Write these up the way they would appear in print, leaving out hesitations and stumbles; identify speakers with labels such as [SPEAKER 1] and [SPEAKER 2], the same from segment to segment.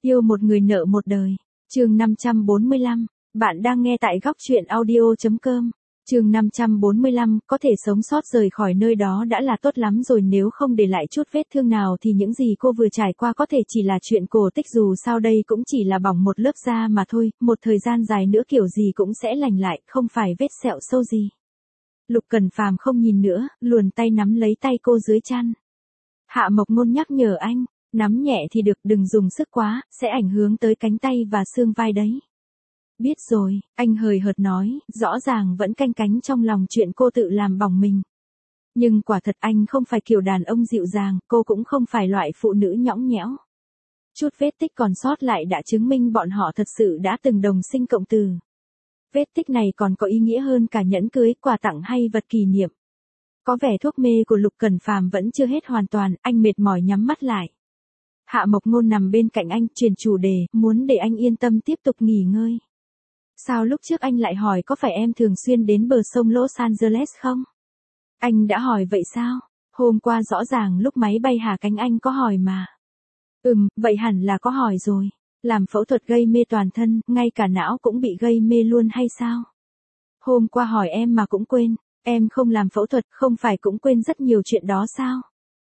[SPEAKER 1] Yêu một người nợ một đời. Chương 545. Bạn đang nghe tại góc truyện audio.com. Chương 545, có thể sống sót rời khỏi nơi đó đã là tốt lắm rồi, nếu không để lại chút vết thương nào thì những gì cô vừa trải qua có thể chỉ là chuyện cổ tích, dù sao đây cũng chỉ là bỏng một lớp da mà thôi, một thời gian dài nữa kiểu gì cũng sẽ lành lại, không phải vết sẹo sâu gì. Lục Cẩn Phàm không nhìn nữa, luồn tay nắm lấy tay cô dưới chăn. Hạ Mộc Ngôn nhắc nhở anh, nắm nhẹ thì được, đừng dùng sức quá, sẽ ảnh hưởng tới cánh tay và xương vai đấy. Biết rồi, anh hời hợt nói, rõ ràng vẫn canh cánh trong lòng chuyện cô tự làm bỏng mình. Nhưng quả thật anh không phải kiểu đàn ông dịu dàng, cô cũng không phải loại phụ nữ nhõng nhẽo. Chút vết tích còn sót lại đã chứng minh bọn họ thật sự đã từng đồng sinh cộng tử. Vết tích này còn có ý nghĩa hơn cả nhẫn cưới, quà tặng hay vật kỷ niệm. Có vẻ thuốc mê của Lục Cẩn Phàm vẫn chưa hết hoàn toàn, anh mệt mỏi nhắm mắt lại. Hạ Mộc Ngôn nằm bên cạnh anh, chuyển chủ đề, muốn để anh yên tâm tiếp tục nghỉ ngơi. Sao lúc trước anh lại hỏi có phải em thường xuyên đến bờ sông Los Angeles không? Anh đã hỏi vậy sao? Hôm qua rõ ràng lúc máy bay hạ cánh anh có hỏi mà. Vậy hẳn là có hỏi rồi. Làm phẫu thuật gây mê toàn thân, ngay cả não cũng bị gây mê luôn hay sao? Hôm qua hỏi em mà cũng quên, em không làm phẫu thuật không phải cũng quên rất nhiều chuyện đó sao?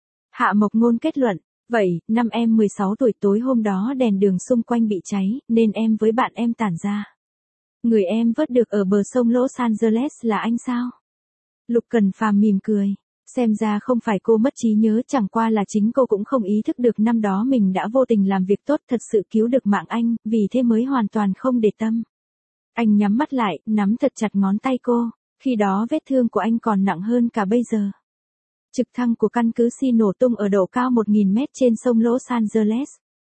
[SPEAKER 1] Hạ Mộc Ngôn kết luận, vậy, năm em 16 tuổi tối hôm đó đèn đường xung quanh bị cháy, nên em với bạn em tản ra. Người em vớt được ở bờ sông Los Angeles là anh sao? Lục Cẩn Phàm mỉm cười. Xem ra không phải cô mất trí nhớ, chẳng qua là chính cô cũng không ý thức được năm đó mình đã vô tình làm việc tốt thật sự cứu được mạng anh, vì thế mới hoàn toàn không để tâm. Anh nhắm mắt lại, nắm thật chặt ngón tay cô. Khi đó vết thương của anh còn nặng hơn cả bây giờ. Trực thăng của căn cứ Si nổ tung ở độ cao 1.000 mét trên sông Los Angeles.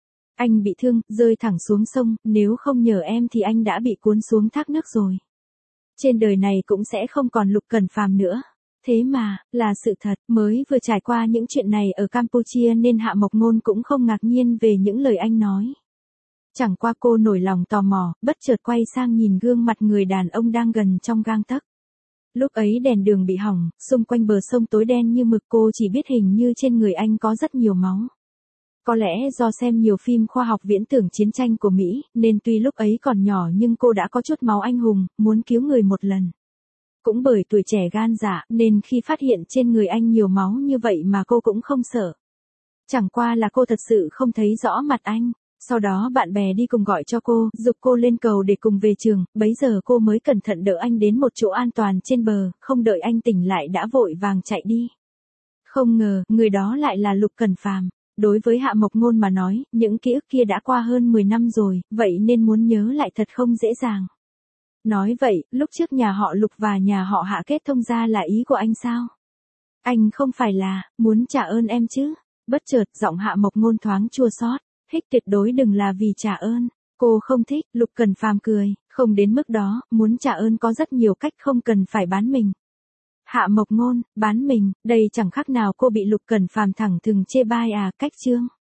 [SPEAKER 1] Anh bị thương, rơi thẳng xuống sông, nếu không nhờ em thì anh đã bị cuốn xuống thác nước rồi. Trên đời này cũng sẽ không còn Lục Cẩn Phàm nữa. Thế mà, là sự thật, mới vừa trải qua những chuyện này ở Campuchia nên Hạ Mộc Ngôn cũng không ngạc nhiên về những lời anh nói. Chẳng qua cô nổi lòng tò mò, bất chợt quay sang nhìn gương mặt người đàn ông đang gần trong gang tấc. Lúc ấy đèn đường bị hỏng, xung quanh bờ sông tối đen như mực, cô chỉ biết hình như trên người anh có rất nhiều máu. Có lẽ do xem nhiều phim khoa học viễn tưởng chiến tranh của Mỹ, nên tuy lúc ấy còn nhỏ nhưng cô đã có chút máu anh hùng, muốn cứu người một lần. Cũng bởi tuổi trẻ gan dạ, nên khi phát hiện trên người anh nhiều máu như vậy mà cô cũng không sợ. Chẳng qua là cô thật sự không thấy rõ mặt anh. Sau đó bạn bè đi cùng gọi cho cô, giục cô lên cầu để cùng về trường, bấy giờ cô mới cẩn thận đỡ anh đến một chỗ an toàn trên bờ, không đợi anh tỉnh lại đã vội vàng chạy đi. Không ngờ, người đó lại là Lục Cẩn Phàm. Đối với Hạ Mộc Ngôn mà nói, những ký ức kia đã qua hơn 10 năm rồi, vậy nên muốn nhớ lại thật không dễ dàng. Nói vậy, lúc trước nhà họ Lục và nhà họ Hạ kết thông ra là ý của anh sao? Anh không phải là, muốn trả ơn em chứ? Bất chợt, giọng Hạ Mộc Ngôn thoáng chua xót. Hích, tuyệt đối đừng là vì trả ơn. Cô không thích. Lục Cẩn Phàm cười, không đến mức đó, muốn trả ơn có rất nhiều cách, không cần phải bán mình. Hạ Mộc Ngôn, bán mình, đây chẳng khác nào cô bị Lục Cẩn Phàm thẳng thừng chê bai à, cách chương.